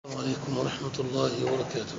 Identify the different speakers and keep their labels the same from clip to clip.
Speaker 1: السلام عليكم ورحمة الله وبركاته.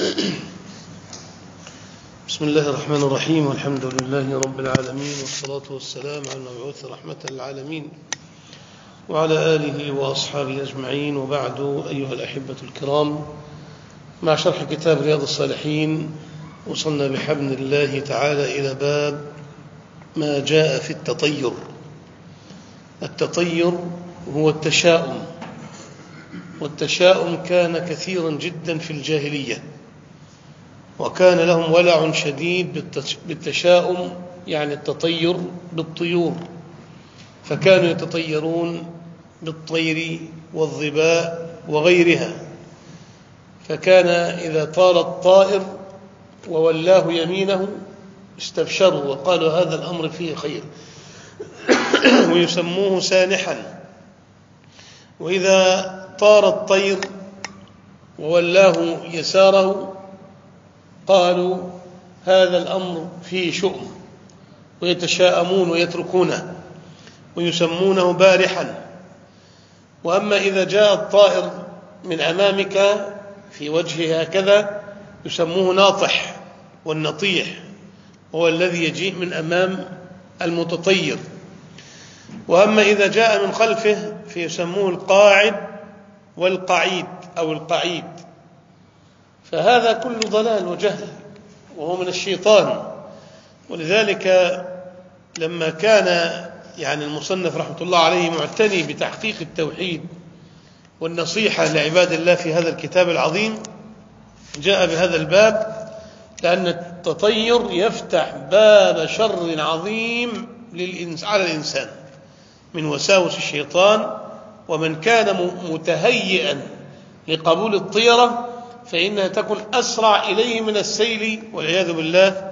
Speaker 1: بسم الله الرحمن الرحيم، والحمد لله رب العالمين، والصلاة والسلام على المبعوث رحمة للعالمين وعلى آله وأصحابه أجمعين، وبعد. أيها الأحبة الكرام، مع شرح كتاب رياض الصالحين وصلنا بحمد الله تعالى إلى باب ما جاء في التطير. التطير هو التشاؤم، والتشاؤم كان كثيرا جدا في الجاهلية، وكان لهم ولع شديد بالتشاؤم، يعني التطير بالطيور، فكانوا يتطيرون بالطير والظباء وغيرها. فكان إذا طار الطائر وولاه يمينه استبشروا وقالوا هذا الأمر فيه خير ويسموه سانحا. وإذا طار الطير وولاه يساره قالوا هذا الأمر فيه شؤم، ويتشاءمون ويتركونه ويسمونه بارحا. وأما إذا جاء الطائر من أمامك في وجهه هكذا يسموه ناطح، والنطيح هو الذي يجيء من أمام المتطير. وأما إذا جاء من خلفه فيسموه القاعد والقعيد أو القعيد. فهذا كل ضلال وجهل، وهو من الشيطان. ولذلك لما كان المصنف رحمة الله عليه معتني بتحقيق التوحيد والنصيحة لعباد الله في هذا الكتاب العظيم، جاء بهذا الباب، لأن التطير يفتح باب شر عظيم على الإنسان من وساوس الشيطان. ومن كان متهيئا لقبول الطيرة فإنها تكون أسرع إليه من السيل والعياذ بالله،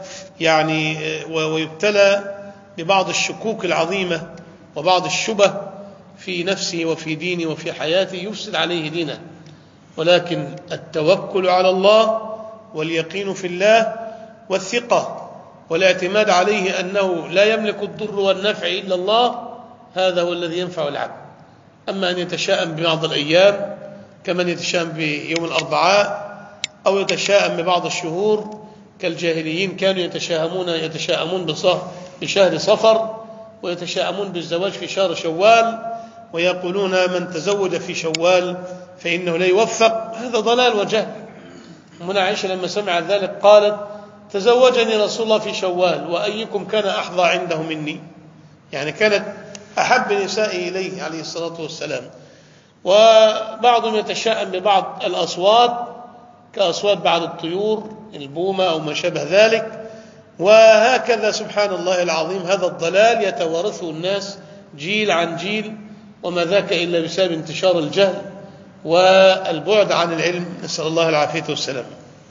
Speaker 1: ويبتلى ببعض الشكوك العظيمة وبعض الشبه في نفسه وفي دينه وفي حياته يفسد عليه دينه. ولكن التوكل على الله واليقين في الله والثقة والاعتماد عليه أنه لا يملك الضر والنفع إلا الله، هذا هو الذي ينفع العبد. أما أن يتشاءم ببعض الأيام كمن يتشاءم بيوم الأربعاء، أو يتشاءم ببعض الشهور كالجاهليين كانوا يتشاءمون بشهر صفر، ويتشاءمون بالزواج في شهر شوال، ويقولون من تزوج في شوال فإنه لا يوفق. هذا ضلال وجهل. أمنا عائشة لما سمعت ذلك قالت تزوجني رسول الله في شوال وأيكم كان أحظى عنده مني، كانت أحب نسائه إليه عليه الصلاة والسلام. وبعضهم يتشاءم ببعض الأصوات كأصوات بعض الطيور البومة أو ما شابه ذلك. وهكذا سبحان الله العظيم هذا الضلال يتوارثه الناس جيل عن جيل، وما ذاك إلا بسبب انتشار الجهل والبعد عن العلم، نسأل الله العافية والسلام.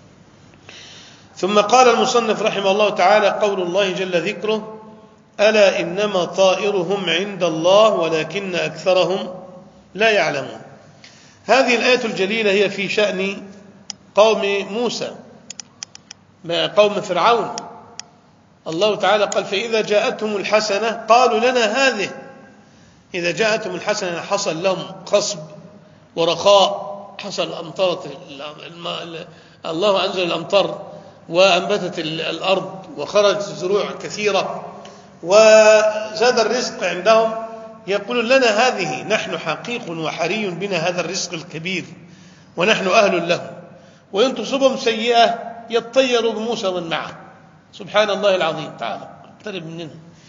Speaker 1: ثم قال المصنف رحمه الله تعالى: قول الله جل ذكره: ألا إنما طائرهم عند الله ولكن أكثرهم لا يعلمون. هذه الآية الجليلة هي في شأن قوم موسى، قوم فرعون. الله تعالى قال: فإذا جاءتهم الحسنة قالوا لنا هذه. إذا جاءتهم الحسنة حصل لهم خصب ورخاء، حصل أمطار، الله أنزل الأمطار وأنبتت الأرض وخرجت زروع كثيرة وزاد الرزق عندهم، يقولون لنا هذه، نحن حقيق وحري بنا هذا الرزق الكبير ونحن أهل له. وإن تصبهم سيئة يطيروا بموسى ومن معه. سبحان الله العظيم، تعالى اقترب مننا.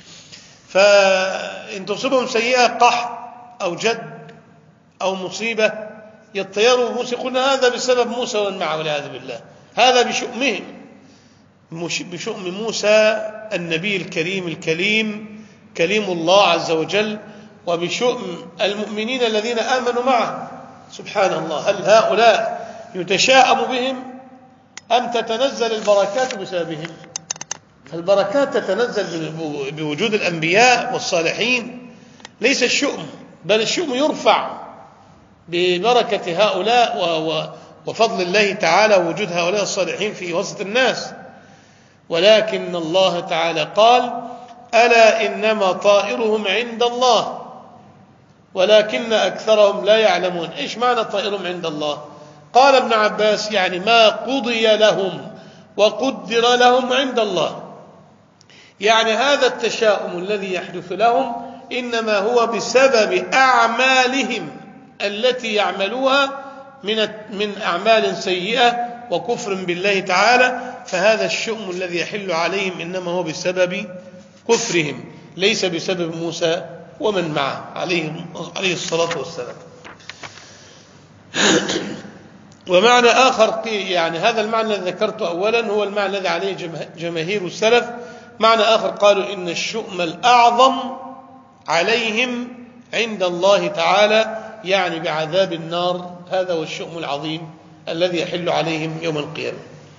Speaker 1: فإن تصبهم سيئة قحط أو جد أو مصيبة يطيروا بموسى، يقولون هذا بسبب موسى ومن معه والعياذ بالله. هذا بشؤمهم، بشؤم موسى النبي الكريم كليم الله عز وجل، وبشؤم المؤمنين الذين آمنوا معه. سبحان الله، هل هؤلاء يتشاءم بهم أم تتنزل البركات بسببهم؟ فالبركات تتنزل بوجود الأنبياء والصالحين، ليس الشؤم، بل الشؤم يرفع ببركة هؤلاء وفضل الله تعالى ووجود هؤلاء الصالحين في وسط الناس. ولكن الله تعالى قال: ألا إنما طائرهم عند الله ولكن أكثرهم لا يعلمون. إيش معنى طائرهم عند الله؟ قال ابن عباس يعني ما قضي لهم وقدر لهم عند الله، يعني هذا التشاؤم الذي يحدث لهم إنما هو بسبب أعمالهم التي يعملوها من أعمال سيئة وكفر بالله تعالى، فهذا الشؤم الذي يحل عليهم إنما هو بسبب كفرهم ليس بسبب موسى ومن معه عليه الصلاة والسلام. ومعنى آخر يعني هذا المعنى الذي ذكرته أولا هو المعنى الذي عليه جماهير السلف. معنى آخر قالوا إن الشؤم الأعظم عليهم عند الله تعالى يعني بعذاب النار، هذا هو الشؤم العظيم الذي يحل عليهم يوم القيامة.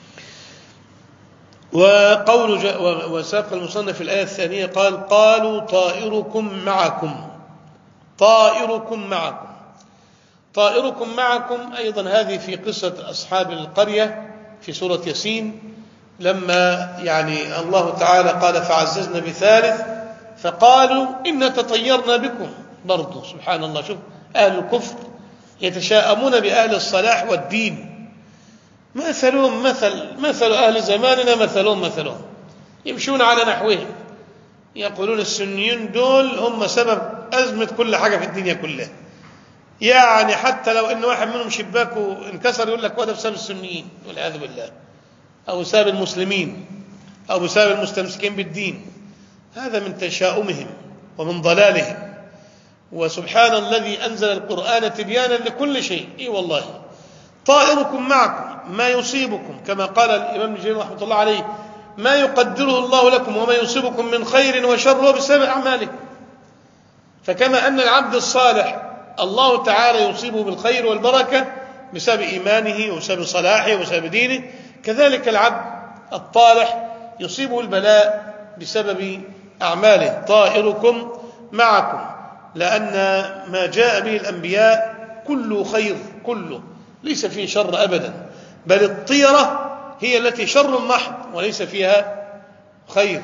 Speaker 1: وساق المصنف في الآية الثانية قال قالوا طائركم معكم. طائركم معكم، طائركم معكم أيضا هذه في قصة أصحاب القرية في سورة ياسين، لما يعني الله تعالى قال فعززنا بثالث فقالوا إن تطيرنا بكم. برضو سبحان الله، شوف أهل الكفر يتشاءمون بأهل الصلاح والدين، مثلهم مثل أهل زماننا مثلهم يمشون على نحوهم، يقولون السنيين دول هم سبب أزمة كل حاجة في الدنيا كلها، يعني حتى لو إن واحد منهم شباكه انكسر يقول لك وده بسبب السنيين والعياذ بالله، أو بسبب المسلمين، أو بسبب المستمسكين بالدين. هذا من تشاؤمهم ومن ضلالهم. وسبحان الذي أنزل القرآن تبيانا لكل شيء. إي والله طائركم معكم ما يصيبكم، كما قال الإمام ابن جرير رحمة الله عليه ما يقدره الله لكم وما يصيبكم من خير وشر هو بسبب أعمالكم. فكما أن العبد الصالح الله تعالى يصيبه بالخير والبركة بسبب إيمانه وبسبب صلاحه وبسبب دينه، كذلك العبد الطالح يصيبه البلاء بسبب أعماله. طائركم معكم، لأن ما جاء به الأنبياء كله خير، كله ليس فيه شر أبدا، بل الطيرة هي التي شر محض وليس فيها خير.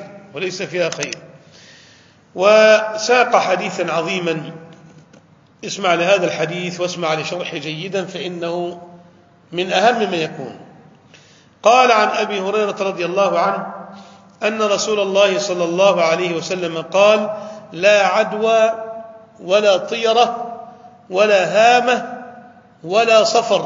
Speaker 1: وساق حديثا عظيما، اسمع لهذا الحديث واسمع لشرحه جيدا فإنه من أهم ما يكون. قال عن أبي هريرة رضي الله عنه أن رسول الله صلى الله عليه وسلم قال لا عدوى ولا طيرة ولا هامة ولا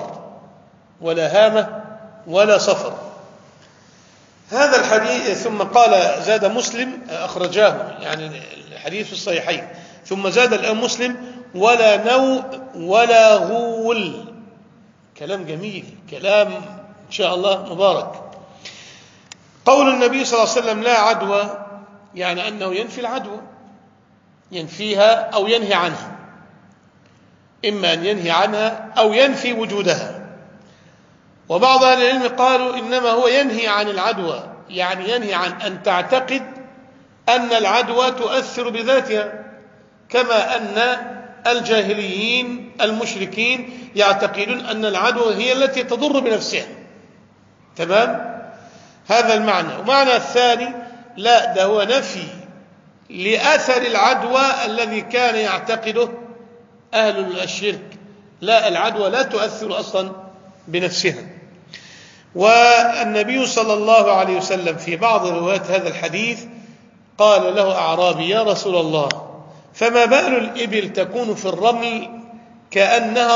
Speaker 1: صفر. هذا الحديث ثم قال زاد مسلم أخرجاه يعني الحديث في الصحيحين، ثم زاد الآن مسلم ولا نوء ولا غول. كلام جميل، كلام إن شاء الله مبارك. قول النبي صلى الله عليه وسلم لا عدوى يعني أنه ينفي العدوى، ينفيها أو ينهي عنها، إما أن ينهي عنها أو ينفي وجودها. وبعض أهل العلم قالوا إنما هو ينهي عن العدوى، يعني ينهي عن أن تعتقد أن العدوى تؤثر بذاتها، كما أن الجاهليين المشركين يعتقدون أن العدوى هي التي تضر بنفسها. تمام؟ هذا المعنى. ومعنى الثاني لا، ده هو نفي لأثر العدوى الذي كان يعتقده أهل الشرك. لا، العدوى لا تؤثر أصلا بنفسها. والنبي صلى الله عليه وسلم في بعض روايات هذا الحديث قال له أعرابي يا رسول الله فما بال الإبل تكون في الرمل كأنها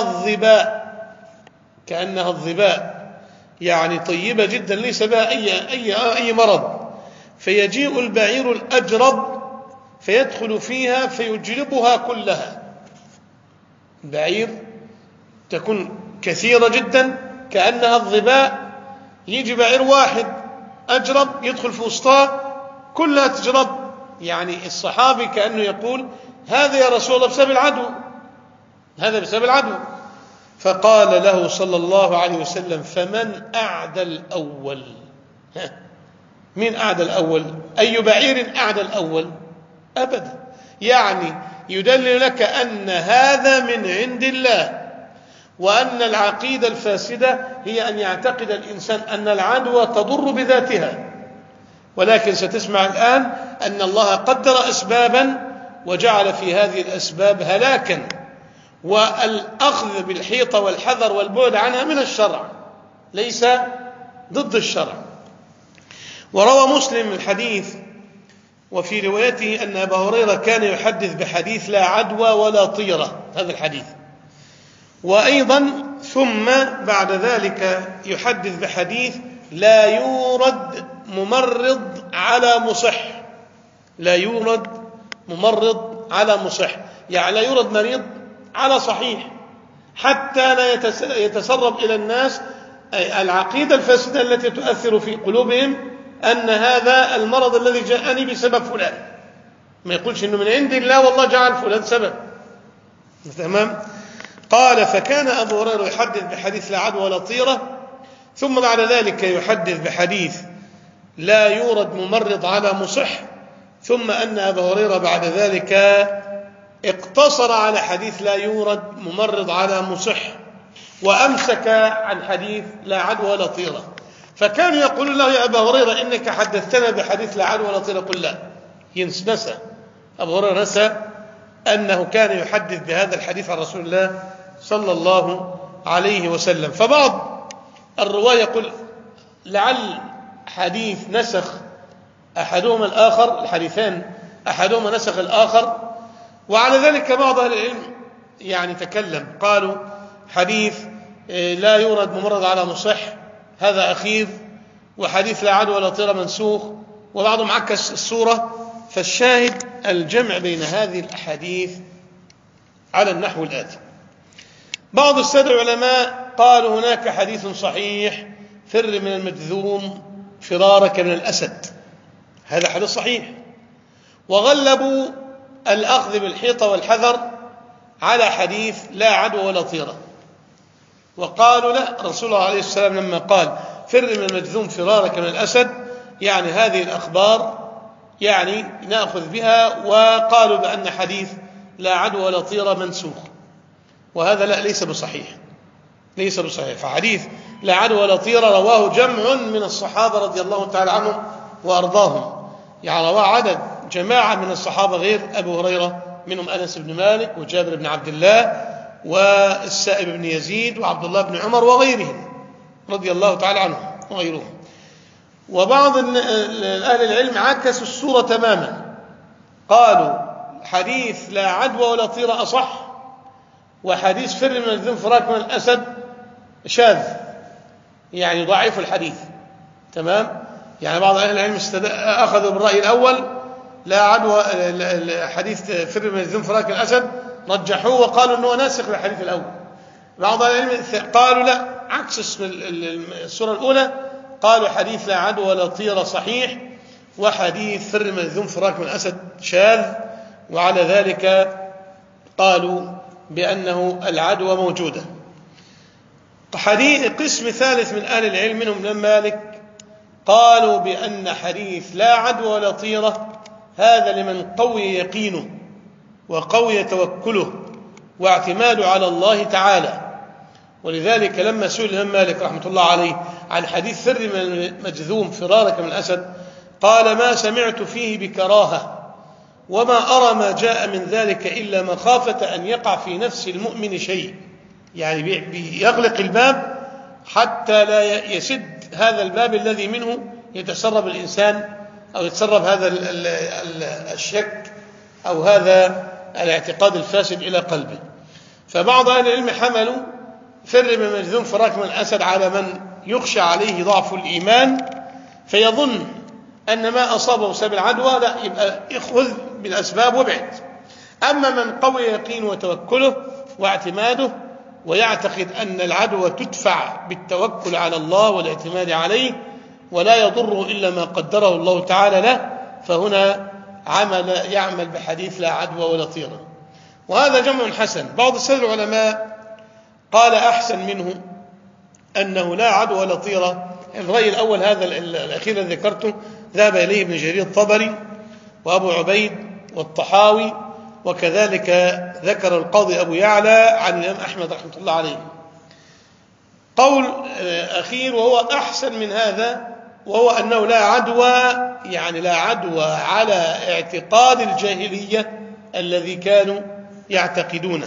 Speaker 1: الظباء، يعني طيبة جدا ليس بها أي مرض، فيجيء البعير الأجرب فيدخل فيها فيجلبها كلها. البعير تكون كثيرة جدا كأنها الظباء، يجي بعير واحد أجرب يدخل في وسطها كلها تجرب. يعني الصحابي كأنه يقول هذا يا رسول الله بسبب العدو، هذا بسبب العدو. فقال له صلى الله عليه وسلم فمن أعدى الأول؟ من أعدى الأول؟ أي بعير أعدى الأول؟ أبدا. يعني يدلل لك أن هذا من عند الله، وأن العقيدة الفاسدة هي أن يعتقد الإنسان أن العدوى تضر بذاتها. ولكن ستسمع الآن أن الله قدر أسبابا وجعل في هذه الأسباب هلاكا، والأخذ بالحيطة والحذر والبعد عنها من الشرع، ليس ضد الشرع. وروى مسلم الحديث وفي روايته أن أبا هريرة كان يحدث بحديث لا عدوى ولا طيرة، هذا الحديث. وأيضا ثم بعد ذلك يحدث بحديث لا يورد ممرض على مصح، لا يورد ممرض على مصح، يعني لا يورد مريض على صحيح حتى لا يتسرب إلى الناس العقيدة الفاسدة التي تؤثر في قلوبهم أن هذا المرض الذي جاءني بسبب فلان، ما يقولش إنه من عند الله والله جعل فلان سبب. تمام. قال فكان أبو هريرة يحدث بحديث لا عدوى ولا طيرة، ثم بعد ذلك يحدث بحديث لا يورد ممرض على مصح، ثم أن أبا هريرة بعد ذلك اقتصر على حديث لا يورد ممرض على مصح وأمسك عن حديث لا عدوى ولا طيرة. فكانوا يقولون له يا أبا هريرة إنك حدثتنا بحديث لا عدوى ولا طيرة، قل لا. نسى أبو هريرة نسى أنه كان يحدث بهذا الحديث عن رسول الله صلى الله عليه وسلم. فبعض الرواة يقول لعل حديث نسخ أحدهما الآخر، الحديثان أحدهما نسخ الآخر. وعلى ذلك بعض أهل العلم يعني تكلم، قالوا حديث لا يورد ممرض على مصح هذا أخير، وحديث لا عدوى ولا طيرة منسوخ، وبعضهم عكس الصورة. فالشاهد الجمع بين هذه الأحاديث على النحو الآتي. بعض السادة العلماء قالوا هناك حديث صحيح فر من المجذوم فرارك من الأسد، هذا حديث صحيح، وغلبوا الأخذ بالحيطة والحذر على حديث لا عدوى ولا طيرة، وقالوا لا، رسول الله عليه السلام لما قال فر من المجذوم فرارك من الأسد يعني هذه الأخبار يعني نأخذ بها، وقالوا بأن حديث لا عدوى ولا طيرة منسوخ، وهذا لا، ليس بصحيح، ليس بصحيح. فحديث لا عدوى ولا طيرة رواه جمع من الصحابة رضي الله تعالى عنهم وأرضاهم، يعني رواه عدد جماعة من الصحابة غير أبو هريرة، منهم أنس بن مالك وجابر بن عبد الله والسائب بن يزيد وعبد الله بن عمر وغيرهم رضي الله تعالى عنهم وغيرهم. وبعض أهل العلم عكسوا الصورة تماما، قالوا حديث لا عدوى ولا طيرة أصح، وحديث فر من المجذوم فرارك من الأسد شاذ، يعني ضعيف الحديث. تمام. يعني بعض أهل العلم أخذوا بالرأي الأول لا عدوى، حديث فر من المجذوم فرارك من الأسد رجحوه وقالوا أنه ناسخ للحديث الأول. بعض أهل العلم قالوا لا، عكس الصورة الأولى، قالوا حديث لا عدوى ولا طيرة صحيح، وحديث فر من المجذوم فرارك من الأسد شاذ، وعلى ذلك قالوا بأنه العدوى موجودة. حديث قسم ثالث من أهل العلم منهم ابن مالك قالوا بأن حديث لا عدوى ولا طيرة هذا لمن قوي يقينه وقوي توكله واعتماده على الله تعالى. ولذلك لما سئل الإمام مالك رحمة الله عليه عن حديث فر من المجذوم فرارك من الأسد قال ما سمعت فيه بكراهة، وما أرى ما جاء من ذلك إلا مخافة أن يقع في نفس المؤمن شيء، يعني بيغلق الباب حتى لا يسد هذا الباب الذي منه يتسرب الإنسان أو يتسرب هذا الشك أو هذا الاعتقاد الفاسد إلى قلبه. فبعض أهل العلم حملوا فر من المجذوم فرارك من الأسد على من يخشى عليه ضعف الإيمان فيظن أن ما أصابه بسبب العدوى، لا، يبقى يأخذ بالأسباب وابعد. أما من قوي يقينه وتوكله واعتماده ويعتقد أن العدوى تدفع بالتوكل على الله والاعتماد عليه ولا يضره إلا ما قدره الله تعالى له، فهنا يعمل بحديث لا عدوى ولا طيرة، وهذا جمع حسن. بعض السلف العلماء قال أحسن منه أنه لا عدوى ولا طيرة. الرأي الأول هذا الأخير الذي ذكرته ذهب إليه ابن جرير الطبري وأبو عبيد والطحاوي، وكذلك ذكر القاضي أبو يعلى عن الإمام أحمد رحمة الله عليه. قول أخير وهو أحسن من هذا، وهو أنه لا عدوى، يعني لا عدوى على اعتقاد الجاهلية الذي كانوا يعتقدونه،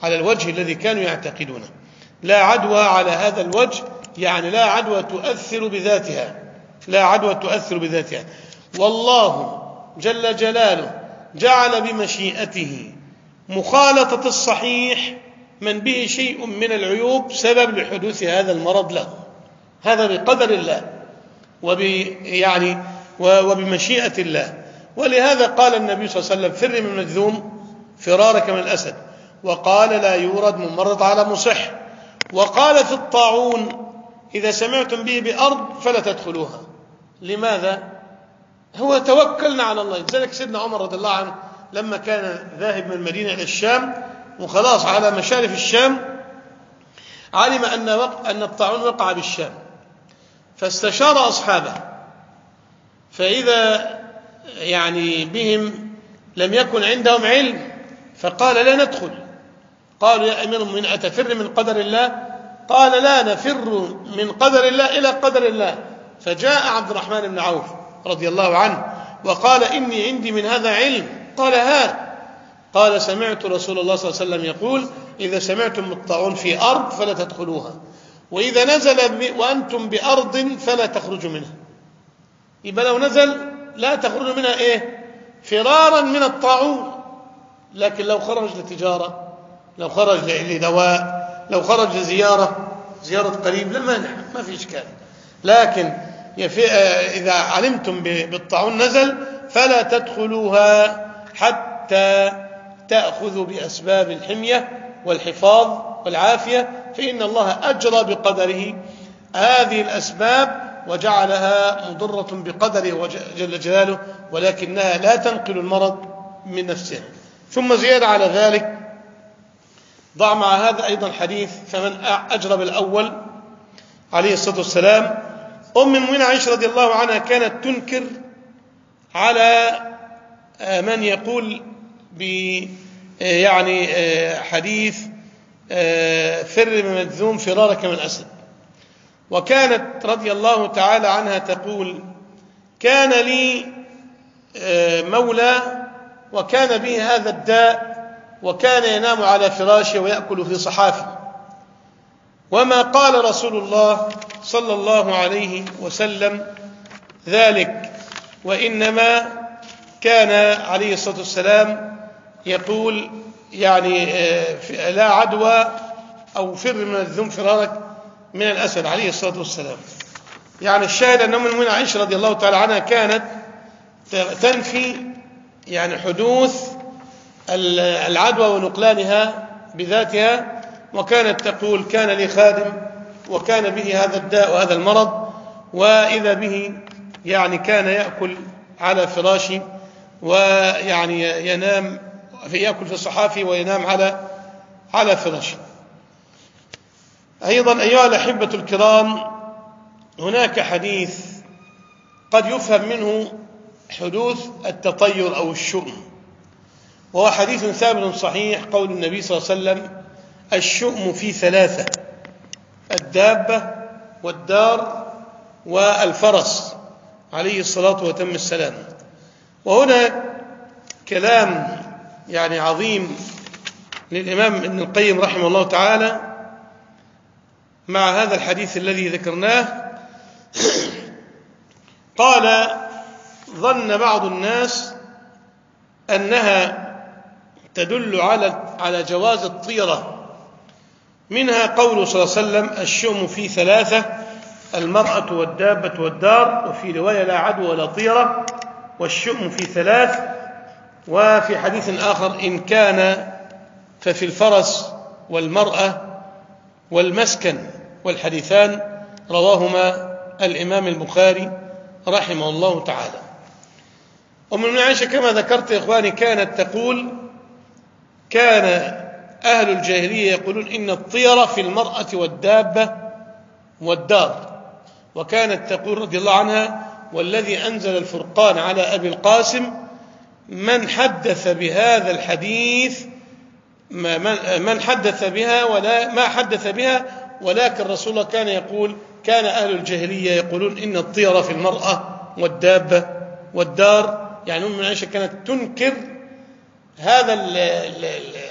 Speaker 1: على الوجه الذي كانوا يعتقدونه. لا عدوى على هذا الوجه، يعني لا عدوى تؤثر بذاتها، لا عدوى تؤثر بذاتها. والله جل جلاله جعل بمشيئته مخالطة الصحيح من به شيء من العيوب سبب لحدوث هذا المرض له، هذا بقدر الله وبمشيئة الله. ولهذا قال النبي صلى الله عليه وسلم: فر من المجذوم فرارك من الأسد. وقال: لا يورد ممرض على مصح. وقال في الطاعون: إذا سمعتم به بأرض فلا تدخلوها. لماذا؟ هو توكلنا على الله. لذلك سيدنا عمر رضي الله عنه لما كان ذاهب من المدينة إلى الشام وخلاص على مشارف الشام، علم أن الطاعون وقع بالشام، فاستشار أصحابه، فإذا بهم لم يكن عندهم علم، فقال: لا ندخل. قالوا: يا أمير المؤمنين أتفر من قدر الله؟ قال: لا نفر من قدر الله إلى قدر الله. فجاء عبد الرحمن بن عوف رضي الله عنه وقال: إني عندي من هذا علم. قال: ها. قال: سمعت رسول الله صلى الله عليه وسلم يقول: إذا سمعتم الطاعون في أرض فلا تدخلوها، وإذا نزل وأنتم بأرض فلا تخرجوا منها. يبقى لو نزل لا تخرجوا منها فرارا من الطاعون. لكن لو خرج لتجارة، لو خرج لدواء، لو خرج زيارة قريب، لا مانع، ما في إشكال. لكن إذا علمتم بالطاعون نزل فلا تدخلوها حتى تأخذوا بأسباب الحمية والحفاظ والعافية، فإن الله أجرى بقدره هذه الأسباب وجعلها مضرة بقدره جل جلاله، ولكنها لا تنقل المرض من نفسها. ثم زيادة على ذلك، ضع مع هذا أيضا حديث: فمن أجرى بالأول عليه الصلاة والسلام. أم المؤمنين عائشة رضي الله عنها كانت تنكر على من يقول حديث فر من مجذوم فرارك من الأسد. وكانت رضي الله تعالى عنها تقول: كان لي مولى وكان به هذا الداء، وكان ينام على فراشه ويأكل في صحافه، وما قال رسول الله صلى الله عليه وسلم ذلك، وإنما كان عليه الصلاة والسلام يقول لا عدوى أو فر من الذنب فرارك من الأسد عليه الصلاة والسلام. الشاهد أن أم المؤمنين عائشة رضي الله تعالى عنها كانت تنفي حدوث العدوى ونقلانها بذاتها، وكانت تقول: كان لي خادم وكان به هذا الداء وهذا المرض، وإذا به كان يأكل على فراشي ينام يأكل في صحافي وينام على فراشي. أيضا أيها الأحبة الكرام، هناك حديث قد يفهم منه حدوث التطير أو الشؤم، وهو حديث ثابت صحيح، قول النبي صلى الله عليه وسلم: الشؤم في ثلاثة: الدابة والدار والفرس، عليه الصلاة وتم السلام. وهنا كلام عظيم للإمام ابن القيم رحمه الله تعالى مع هذا الحديث الذي ذكرناه. قال: ظن بعض الناس أنها تدل على جواز الطيرة، منها قوله صلى الله عليه وسلم: الشؤم في ثلاثة: المرأة والدابة والدار، وفي رواية: لا عدوى ولا طيرة، والشؤم في ثلاث. وفي حديث آخر: إن كان ففي الفرس والمرأة والمسكن، والحديثان رواهما الإمام البخاري رحمه الله تعالى. أم المؤمنين عائشة كما ذكرت يا إخواني كانت تقول: كان أهل الجاهلية يقولون إن الطيرة في المرأة والدابة والدار. وكانت تقول رضي الله عنها: والذي أنزل الفرقان على أبي القاسم من حدث بهذا الحديث من حدث بها ولا ما حدث بها، ولكن رسول الله كان يقول: كان أهل الجاهلية يقولون إن الطيرة في المرأة والدابة والدار. أم عائشة كانت تنكر هذا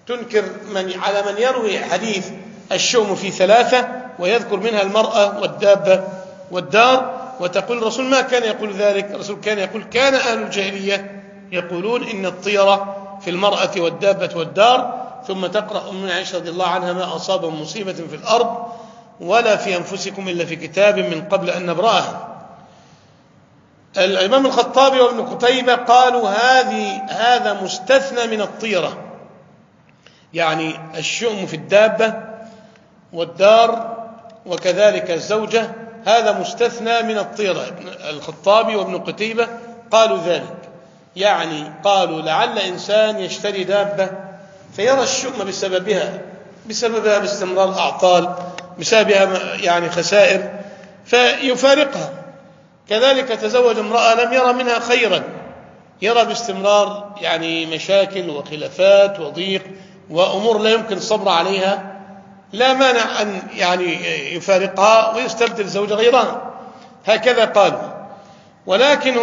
Speaker 1: تنكر على من يروي حديث الشؤم في 3 ويذكر منها المرأة والدابة والدار، وتقول الرسول ما كان يقول ذلك. الرسول كان يقول كان أهل الجاهلية يقولون إن الطيرة في المرأة والدابة والدار، ثم تقرأ أمنا عائشة رضي الله عنها ما أصاب مصيبة في الأرض ولا في أنفسكم إلا في كتاب من قبل أن نبرأها. الإمام الخطابي وابن قتيبة قالوا هذا مستثنى من الطيرة، يعني الشؤم في الدابة والدار وكذلك الزوجة هذا مستثنى من الطيرة. الخطابي وابن قتيبة قالوا ذلك، يعني قالوا لعل إنسان يشتري دابة فيرى الشؤم بسببها باستمرار أعطال، بسببها يعني خسائر فيفارقها. كذلك تزوج امرأة لم يرى منها خيرا، يرى باستمرار يعني مشاكل وخلافات وضيق وأمور لا يمكن الصبر عليها، لا مانع أن يعني يفارقها ويستبدل زوجة غيرها. هكذا قالوا. ولكن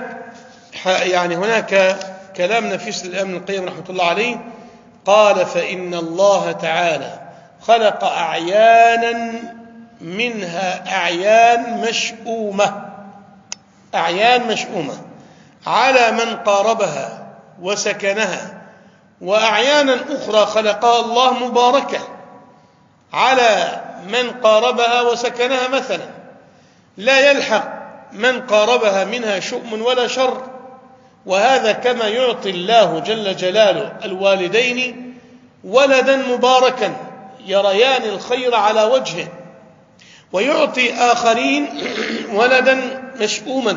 Speaker 1: هناك كلام نفيس للإمام ابن القيم رحمة الله عليه، قال فإن الله تعالى خلق أعيانا منها أعيان مشؤومة على من قاربها وسكنها، وأعيانا أخرى خلقها الله مباركة على من قاربها وسكنها، مثلا لا يلحق من قاربها منها شؤم ولا شر. وهذا كما يعطي الله جل جلاله الوالدين ولدا مباركا يريان الخير على وجهه، ويعطي آخرين ولدا مشؤوما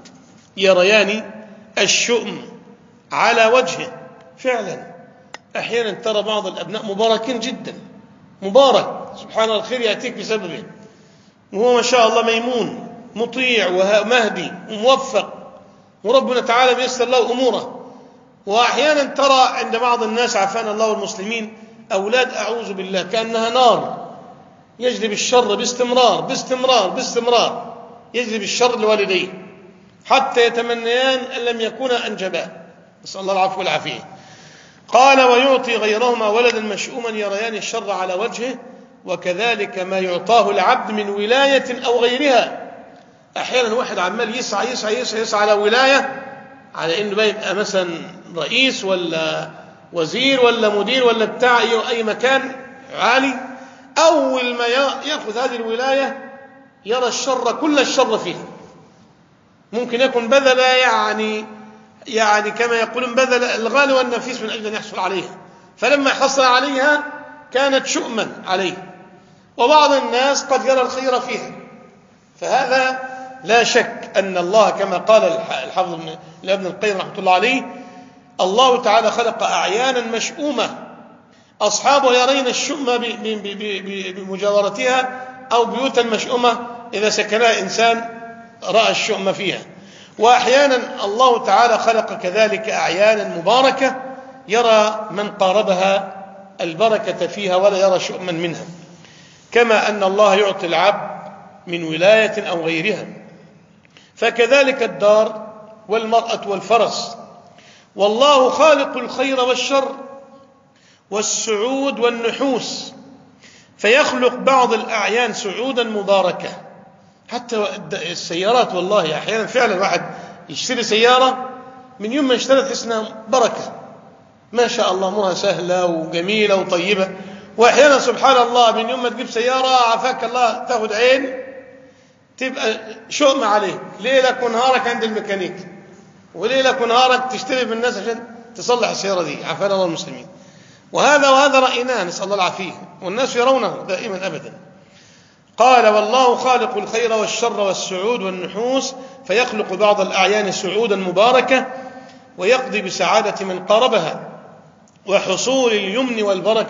Speaker 1: يريان الشؤم على وجهه. فعلا أحيانا ترى بعض الأبناء مباركين جدا، مبارك سبحان الله الخير يأتيك بسببه، وهو ما شاء الله ميمون مطيع ومهدي وموفق، وربنا تعالى بيسر له أموره. وأحيانا ترى عند بعض الناس عافانا الله والمسلمين أولاد أعوذ بالله كأنها نار يجلب الشر باستمرار يجلب الشر لوالديه حتى يتمنيان أن لم يكونا أنجبا، نسأل الله العفو والعافية. قال ويعطي غيرهما ولدا مشؤوما يريان الشر على وجهه، وكذلك ما يعطاه العبد من ولاية أو غيرها. أحيانا واحد عمال يسعى على ولاية، على إنه يبقى مثلا رئيس ولا وزير ولا مدير ولا بتاع أي مكان عالي، أول ما يأخذ هذه الولاية يرى الشر كل الشر فيها. ممكن يكون بذل يعني كما يقولون بذل الغالي والنفيس من أجل أن يحصل عليها، فلما حصل عليها كانت شؤما عليه. وبعض الناس قد يرى الخير فيها. فهذا لا شك أن الله كما قال الحافظ ابن القيم رحمة الله عليه، الله تعالى خلق أعيانا مشؤومة أصحابه يرين الشؤم بمجاورتها، أو بيوتا مشؤومة إذا سكنها إنسان رأى الشؤم فيها. وأحيانا الله تعالى خلق كذلك أعيانا مباركة يرى من قاربها البركة فيها ولا يرى شؤما منها، كما أن الله يعطي العبد من ولاية أو غيرها. فكذلك الدار والمرأة والفرس. والله خالق الخير والشر والسعود والنحوس، فيخلق بعض الأعيان سعودا مباركة. حتى السيارات والله أحيانا فعلا واحد يشتري سيارة من يوم ما اشترت تحس انها بركة ما شاء الله، أمورها سهلة وجميلة وطيبة. وأحيانا سبحان الله من يوم ما تجيب سيارة عافاك الله تاخد عين تبقى شؤم عليك، ليلك ونهارك عند الميكانيك، وليلك ونهارك تشتري من الناس عشان تصلح السيارة دي، عافانا الله المسلمين. وهذا رأيناه نسأل الله العافية، والناس يرونه دائما أبدا. قال والله خالق الخير والشر والسعود والنحوس، فيخلق بعض الأعيان سعودا مباركة ويقضي بسعادة من قربها وحصول اليمن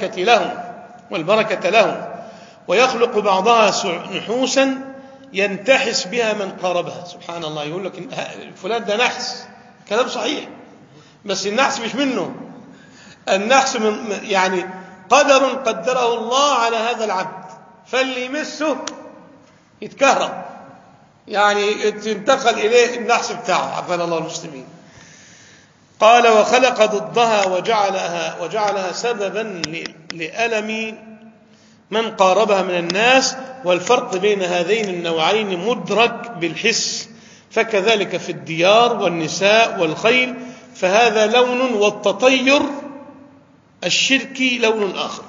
Speaker 1: والبركة لهم، ويخلق بعضها نحوسا ينتحس بها من قربها. سبحان الله، يقول لك فلان ده نحس، كلام صحيح، بس النحس مش منه، النحس يعني قدر قدره الله على هذا العبد، فاللي يمسه يتكهرب، يعني تنتقل إليه النحس بتاعه، عافانا الله المسلمين. قال: وخلق ضدها وجعلها سببا لألم من قاربها من الناس، والفرق بين هذين النوعين مدرك بالحس، فكذلك في الديار والنساء والخيل، فهذا لون، والتطير الشركي لون آخر.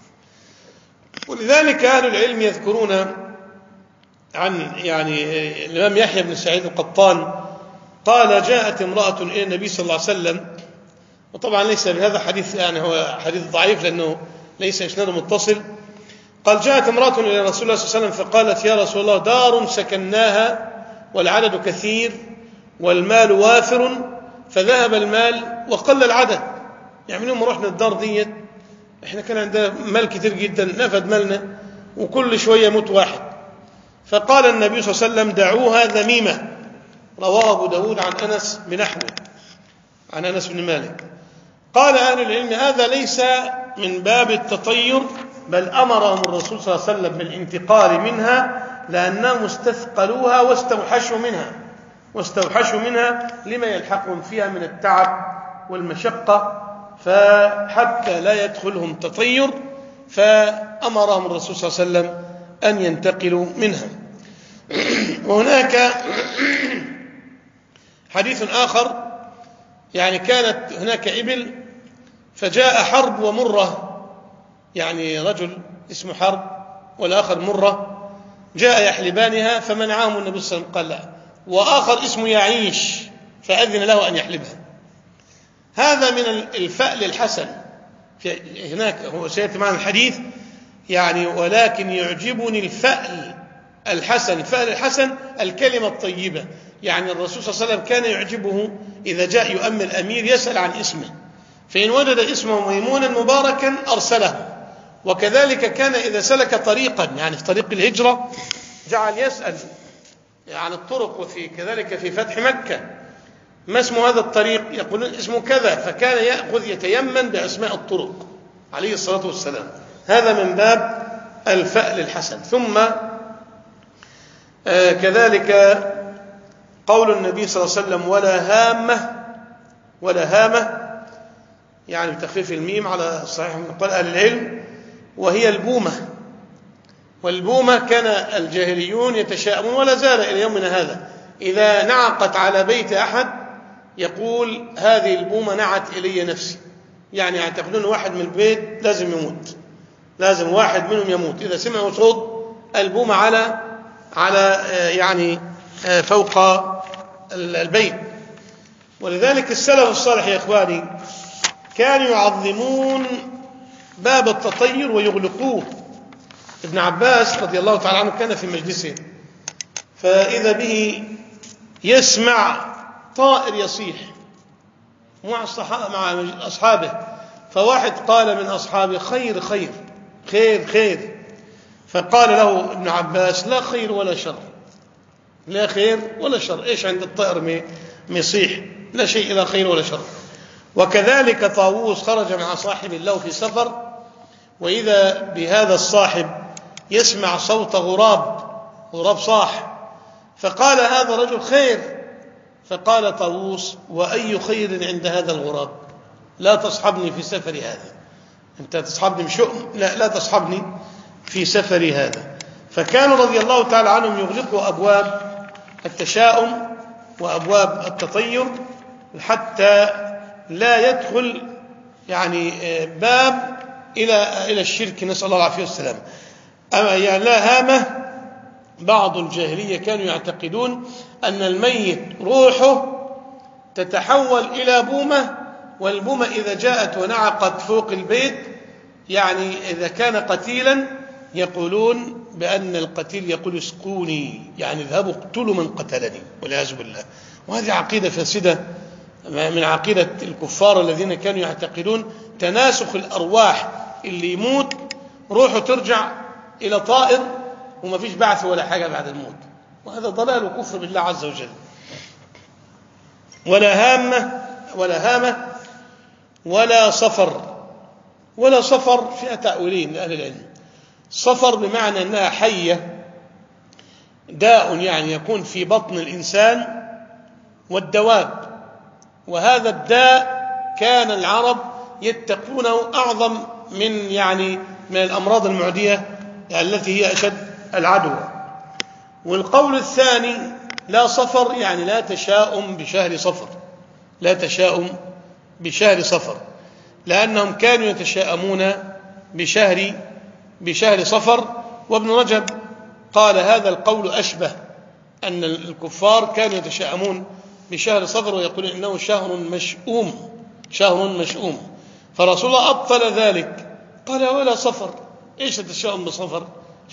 Speaker 1: ولذلك أهل العلم يذكرون عن الإمام يحيى بن سعيد القطان قال: جاءت امرأة إلى النبي صلى الله عليه وسلم، وطبعا ليس بهذا حديث، هو حديث ضعيف لأنه ليس إسناده متصل. قال: جاءت امرأة إلى رسول الله صلى الله عليه وسلم فقالت: يا رسول الله، دار سكناها والعدد كثير والمال وافر، فذهب المال وقل العدد. يعني يوم رحنا الدار ديت احنا كان عندنا مال كتير جدا، نفد مالنا وكل شوية موت واحد. فقال النبي صلى الله عليه وسلم: دعوها ذميمة. رواه أبو داود عن أنس بنحوه، عن أنس بن مالك. قال أهل العلم: هذا ليس من باب التطير، بل أمرهم الرسول صلى الله عليه وسلم بالانتقال منها لأنهم استثقلوها واستوحشوا منها لما يلحقهم فيها من التعب والمشقة، فحتى لا يدخلهم تطير فأمرهم الرسول صلى الله عليه وسلم أن ينتقلوا منها. وهناك حديث آخر، كانت هناك إبل فجاء حرب ومرة، رجل اسمه حرب والآخر مرة، جاء يحلبانها فمنعهم النبي صلى الله عليه وسلم، قال لا، وآخر اسمه يعيش فأذن له أن يحلبها. هذا من الفأل الحسن. هناك هو سيأتي معنا الحديث، ولكن يعجبني الفأل الحسن. الفأل الحسن الكلمة الطيبة. الرسول صلى الله عليه وسلم كان يعجبه إذا جاء يؤمن الأمير يسأل عن اسمه، فإن وجد اسمه ميمونا مباركا أرسله. وكذلك كان إذا سلك طريقا، في طريق الهجرة، جعل يسأل عن الطرق. وفي كذلك في فتح مكة: ما اسم هذا الطريق؟ يقولون اسمه كذا، فكان يتيمن بأسماء الطرق عليه الصلاة والسلام. هذا من باب الفأل الحسن. ثم كذلك قول النبي صلى الله عليه وسلم: ولا هامة، بتخفيف الميم على الصحيح من قول أهل العلم، وهي البومة. والبومة كان الجاهليون يتشاءمون ولا زال إلى يومنا هذا، إذا نعقت على بيت أحد يقول: هذه البومة نعت إلي نفسي. يعتقدون واحد من البيت لازم يموت، لازم واحد منهم يموت إذا سمعوا صوت البومة على فوق البيت. ولذلك السلف الصالح يا إخواني كانوا يعظمون باب التطير ويغلقوه. ابن عباس رضي الله تعالى عنه كان في مجلسه، فإذا به يسمع طائر يصيح مع أصحابه، فواحد قال من أصحابه: خير خير خير خير. فقال له ابن عباس: لا خير ولا شر، لا خير ولا شر. إيش عند الطائر ميصيح؟ لا شيء، لا خير ولا شر. وكذلك طاووس خرج مع صاحب له في سفر، وإذا بهذا الصاحب يسمع صوت غراب صاح، فقال: هذا رجل خير. فقال طاووس: وأي خير عند هذا الغراب؟ لا تصحبني في سفري هذا، أنت تصحبني بشؤم، لا تصحبني في سفري هذا. فكانوا رضي الله تعالى عنهم يغلقوا أبواب التشاؤم وأبواب التطير حتى لا يدخل باب إلى الشرك، نسأل الله العافية والسلام. أما لا هامة، بعض الجاهلية كانوا يعتقدون أن الميت روحه تتحول إلى بومة، والبومة إذا جاءت ونعقت فوق البيت، إذا كان قتيلا يقولون بأن القتيل يقول: اسقوني، اذهبوا اقتلوا من قتلني، والعياذ بالله. وهذه عقيدة فاسدة من عقيدة الكفار الذين كانوا يعتقدون تناسخ الأرواح، اللي يموت روحه ترجع إلى طائر وما فيش بعث ولا حاجة بعد الموت، وهذا ضلال وكفر بالله عز وجل. ولا هامة ولا صفر فيها تأويلين لأهل العلم. صفر بمعنى أنها حية، داء يكون في بطن الإنسان والدواب، وهذا الداء كان العرب يتقونه أعظم من الأمراض المعدية التي هي أشد العدوى. والقول الثاني لا صفر، يعني لا تشاؤم بشهر صفر، لا تشاؤم بشهر صفر، لأنهم كانوا يتشاءمون بشهر صفر. وابن رجب قال هذا القول أشبه، أن الكفار كانوا يتشاءمون بشهر صفر ويقول إنه شهر مشؤوم، فرسول الله أبطل ذلك، قال ولا صفر، إيش التشاؤم بصفر؟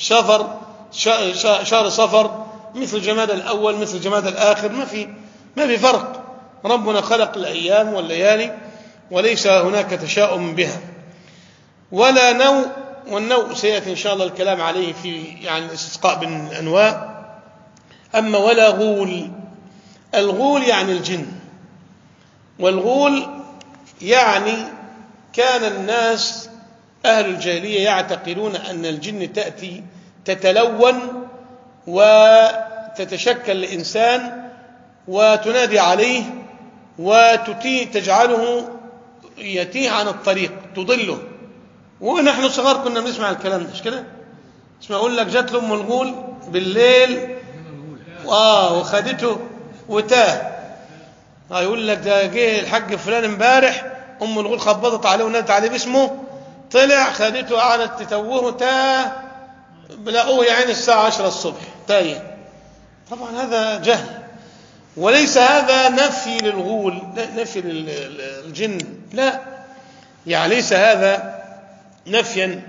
Speaker 1: شهر صفر مثل جماد الأول مثل جماد الآخر، ما في فرق. ربنا خلق الأيام والليالي وليس هناك تشاؤم بها. ولا نوء، والنوء سيأتي إن شاء الله الكلام عليه في الاستسقاء بالأنواع. أما ولا غول، الغول يعني الجن، والغول يعني كان الناس أهل الجاهلية يعتقدون أن الجن تأتي تتلون وتتشكل الإنسان وتنادي عليه تجعله يتيه عن الطريق، تضله. ونحن صغار كنا بنسمع الكلام ده، مش كده؟ اسمع يقول لك جات له ام الغول بالليل وخدته وتاه. يقول لك ده جه الحاج فلان امبارح، ام الغول خبطت عليه ونادت عليه باسمه، طلع خدته قعدت تتوهه، تاه، بلاقوه يعني الساعة 10 الصبح تايه. طبعا هذا جهل، وليس هذا نفي للغول، نفي للجن، لا، يعني ليس هذا نفيا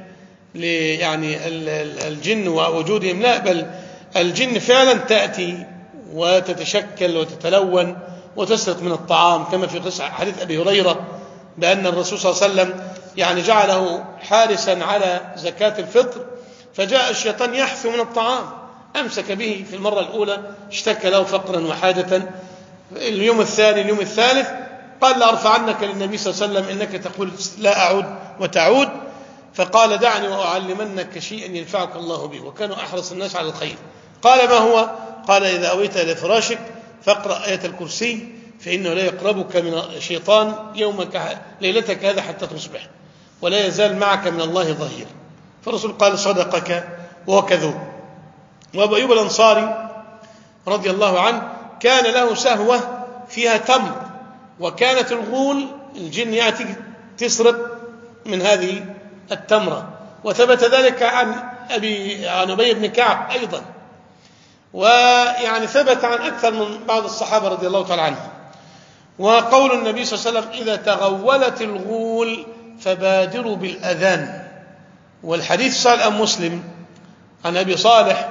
Speaker 1: الجن ووجودهم، لا، بل الجن فعلا تأتي وتتشكل وتتلون وتسرق من الطعام، كما في قصة حديث أبي هريرة بأن الرسول صلى الله عليه وسلم جعله حارسا على زكاة الفطر، فجاء الشيطان يحث من الطعام، أمسك به في المرة الأولى، اشتكى له فقرا وحاجة، اليوم الثاني اليوم الثالث قال لأرفعنك للنبي صلى الله عليه وسلم إنك تقول لا أعود وتعود، فقال دعني وأعلمنك شيئا ينفعك الله به، وكانوا أحرص الناس على الخير. قال ما هو؟ قال إذا أويت إلى فراشك فاقرأ آية الكرسي فإنه لا يقربك من الشيطان ليلتك هذا حتى تصبح، ولا يزال معك من الله ظهير. فالرسول قال صدقك وكذوب. وأبو أيوب الأنصاري رضي الله عنه كان له سهوة فيها تمر، وكانت الغول الجن يأتي تسرق من هذه التمرة، وثبت ذلك عن أبي بن كعب أيضا، ثبت عن أكثر من بعض الصحابة رضي الله تعالى عنهم. وقول النبي صلى الله عليه وسلم إذا تغولت الغول فبادروا بالأذان. والحديث صحيح مسلم عن أبي صالح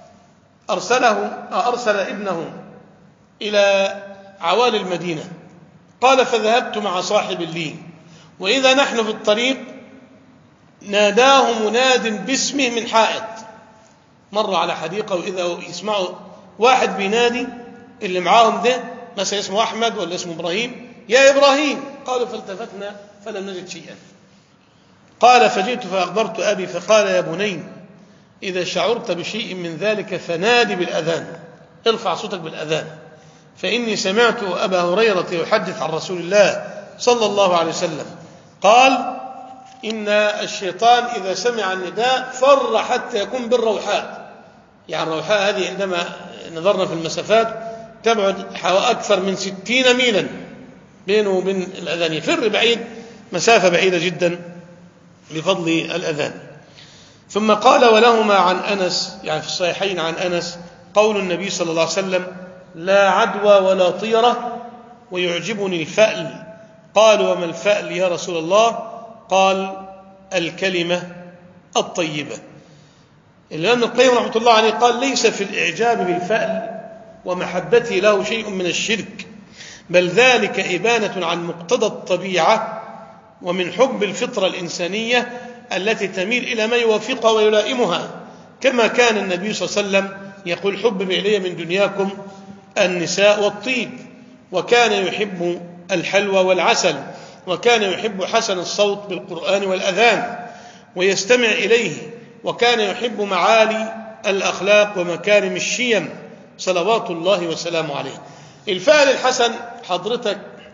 Speaker 1: أرسل ابنه إلى عوالي المدينة، قال فذهبت مع صاحب لي، وإذا نحن في الطريق ناداه مناد باسمه من حائط، مر على حديقة وإذا يسمعوا واحد بينادي، اللي معاهم ده مثلا اسمه أحمد ولا اسمه إبراهيم، يا إبراهيم، قالوا فالتفتنا فلم نجد شيئا. قال فجئت فأخبرت أبي فقال يا بني إذا شعرت بشيء من ذلك فنادي بالأذان، ارفع صوتك بالأذان، فإني سمعت أبا هريرة يحدث عن رسول الله صلى الله عليه وسلم قال إن الشيطان إذا سمع النداء فر حتى يكون بالروحاء. يعني الروحاء هذه عندما نظرنا في المسافات تبعد أكثر من 60 ميلا بينه وبين الأذان، يفر بعيد، مسافة بعيدة جدا بفضل الأذان. ثم قال ولهما عن أنس، يعني في الصحيحين عن أنس، قول النبي صلى الله عليه وسلم لا عدوى ولا طيرة ويعجبني الفأل. قالوا وما الفأل يا رسول الله؟ قال الكلمة الطيبة. الإمام القيم رحمة الله عليه قال ليس في الإعجاب بالفأل ومحبته له شيء من الشرك، بل ذلك إبانة عن مقتضى الطبيعة ومن حب الفطرة الإنسانية التي تميل إلى ما يوافقها ويلائمها، كما كان النبي صلى الله عليه وسلم يقول حبب إلي من دنياكم النساء والطيب، وكان يحب الحلوى والعسل، وكان يحب حسن الصوت بالقرآن والأذان ويستمع إليه، وكان يحب معالي الأخلاق ومكارم الشيم صلوات الله وسلامه عليه. الفعل الحسن حضرتك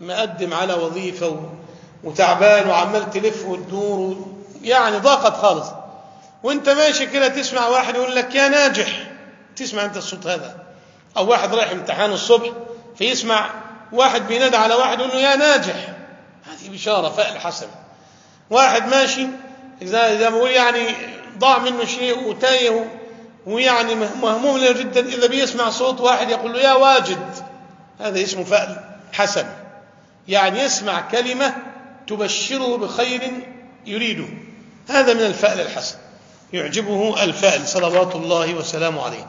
Speaker 1: مقدم على وظيفة وتعبان وعمال تلف وتدور، يعني ضاقت خالص، وانت ماشي كده تسمع واحد يقول لك يا ناجح، تسمع انت الصوت هذا، او واحد رايح امتحان الصبح فيسمع واحد بينادى على واحد يقول له يا ناجح، هذه بشارة فأل حسن. واحد ماشي زي ما بقول يعني ضاع منه شيء وتايه ويعني مهموم له جدا، إذا بيسمع صوت واحد يقول له يا واجد، هذا اسمه فأل حسن، يعني يسمع كلمة تبشره بخير يريده، هذا من الفأل الحسن، يعجبه الفأل صلوات الله وسلامه عليه.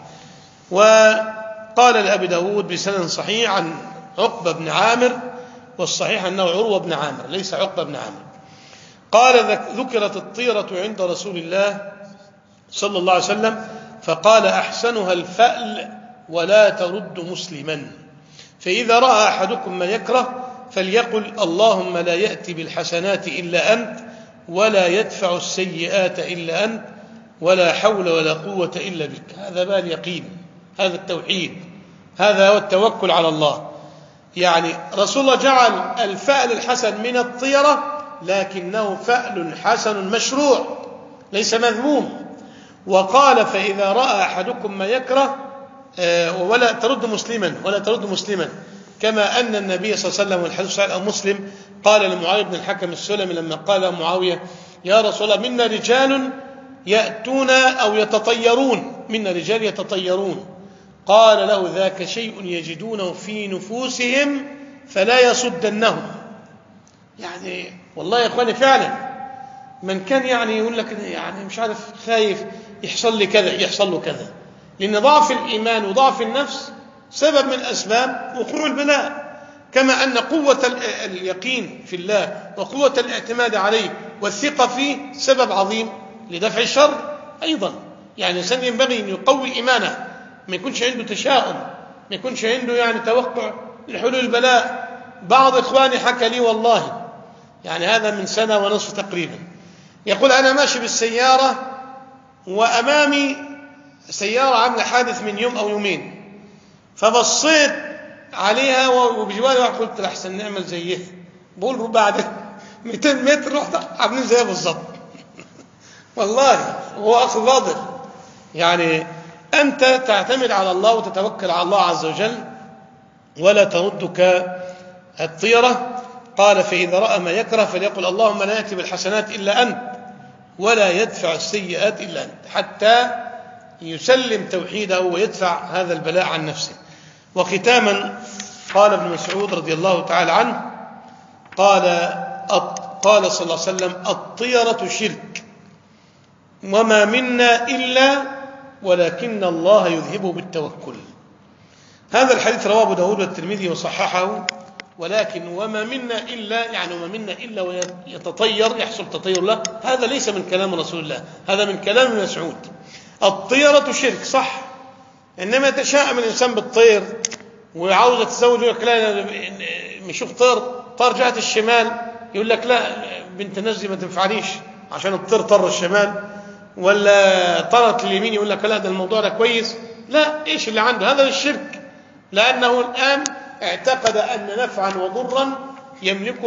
Speaker 1: وقال لأبي داود بسند صحيح عن عقبة بن عامر، والصحيح أنه عروة بن عامر ليس عقبة بن عامر، قال ذكرت الطيرة عند رسول الله صلى الله عليه وسلم فقال أحسنها الفأل ولا ترد مسلما، فإذا رأى أحدكم ما يكره فليقل اللهم لا يأتي بالحسنات إلا أنت ولا يدفع السيئات إلا أنت ولا حول ولا قوة إلا بك. هذا بقى اليقين، هذا التوحيد، هذا هو التوكل على الله. يعني رسول الله جعل الفأل الحسن من الطيرة، لكنه فأل حسن مشروع ليس مذموم. وقال فإذا رأى أحدكم ما يكره ولا ترد مسلما، كما أن النبي صلى الله عليه وسلم والحديث صحيح مسلم قال لمعاوية بن الحكم السلمي لما قال معاوية يا رسول الله منا رجال يأتون أو يتطيرون، منا رجال يتطيرون، قال له ذاك شيء يجدونه في نفوسهم فلا يصدنهم. يعني والله يا إخواني فعلا من كان يعني يقول لك يعني مش عارف خايف يحصل لي كذا يحصل له كذا، لأن ضعف الإيمان وضعف النفس سبب من أسباب وقوع البلاء، كما أن قوة اليقين في الله وقوة الاعتماد عليه والثقة فيه سبب عظيم لدفع الشر أيضا. يعني الإنسان ينبغي أن يقوي إيمانه، ما يكونش عنده تشاؤم، ما يكونش عنده يعني توقع لحلول البلاء. بعض إخواني حكى لي والله يعني هذا من سنة ونصف تقريبا، يقول أنا ماشي بالسيارة وأمامي سيارة عاملة حادث من يوم أو يومين، فبصيت عليها وبجواري واحد قلت لحسن نعمل زيها، بقول بعد 200 متر رحت عاملين زيها بالظبط. والله هو أخ فاضل، يعني أنت تعتمد على الله وتتوكل على الله عز وجل ولا تردك الطيرة. قال فإذا رأى ما يكره فليقل اللهم لا يأتي بالحسنات إلا أنت ولا يدفع السيئات إلا أنت، حتى يسلم توحيده ويدفع هذا البلاء عن نفسه. وختاما قال ابن مسعود رضي الله تعالى عنه قال صلى الله عليه وسلم الطيرة شرك وما منا إلا ولكن الله يذهبه بالتوكل. هذا الحديث رواه أبو داود والترمذي وصححه. ولكن وما منا إلا يعني وما منا إلا ويتطير يحصل تطير له، هذا ليس من كلام رسول الله، هذا من كلام ابن مسعود. الطيرة شرك صح، إنما يتشائم الإنسان بالطير وعاوز يتزوج يقول لك لا يشوف طار جهة الشمال يقول لك لا بنت نزي ما تنفعنيش عشان الطير طر الشمال، ولا طرت اليمين يقول لك لا ده الموضوع ده كويس. لا، ايش اللي عنده؟ هذا الشرك، لأنه الآن اعتقد أن نفعا وضرا يملكه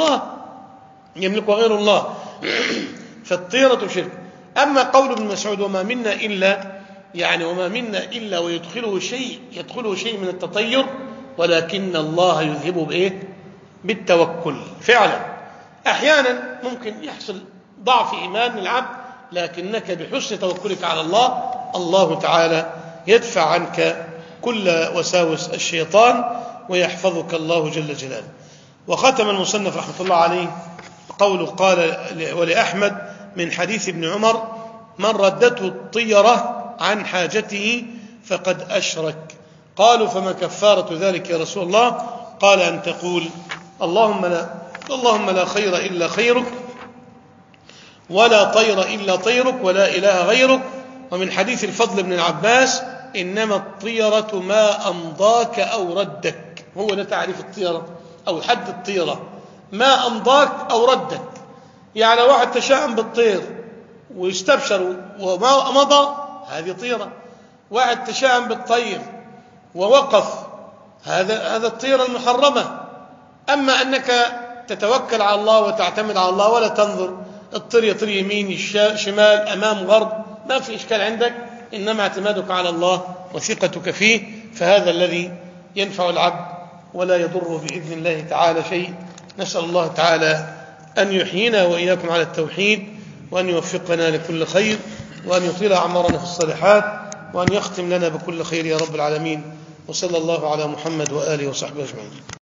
Speaker 1: غير الله فالطيرة شرك. أما قول ابن مسعود وما منا إلا يعني وما منا إلا ويدخله شيء من التطير ولكن الله يذهبه بإيه؟ بالتوكل. فعلا أحيانا ممكن يحصل ضعف إيمان العبد، لكنك بحسن توكلك على الله تعالى يدفع عنك كل وساوس الشيطان ويحفظك الله جل جلاله. وختم المصنف رحمة الله عليه قوله قال ولأحمد من حديث ابن عمر من ردته الطيرة عن حاجته فقد أشرك. قالوا فما كفارة ذلك يا رسول الله؟ قال أن تقول اللهم لا خير إلا خيرك ولا طير إلا طيرك ولا إله غيرك. ومن حديث الفضل بن العباس إنما الطيرة ما أمضاك أو ردك، هو ده تعريف الطيرة أو حد الطيرة، ما أمضاك أو ردك. يعني واحد تشاءم بالطير ويستبشر وما مضى هذه طيرة، واحد تشاءم بالطير ووقف هذا الطيرة المحرمة أما أنك تتوكل على الله وتعتمد على الله ولا تنظر الطير يطير يمين شمال أمام غرب، ما في إشكال عندك، إنما اعتمادك على الله وثقتك فيه، فهذا الذي ينفع العبد ولا يضره بإذن الله تعالى شيء. نسأل الله تعالى أن يحيينا وإياكم على التوحيد، وأن يوفقنا لكل خير، وأن يطيل أعمارنا في الصالحات، وأن يختم لنا بكل خير يا رب العالمين. وصلى الله على محمد وآله وصحبه أجمعين.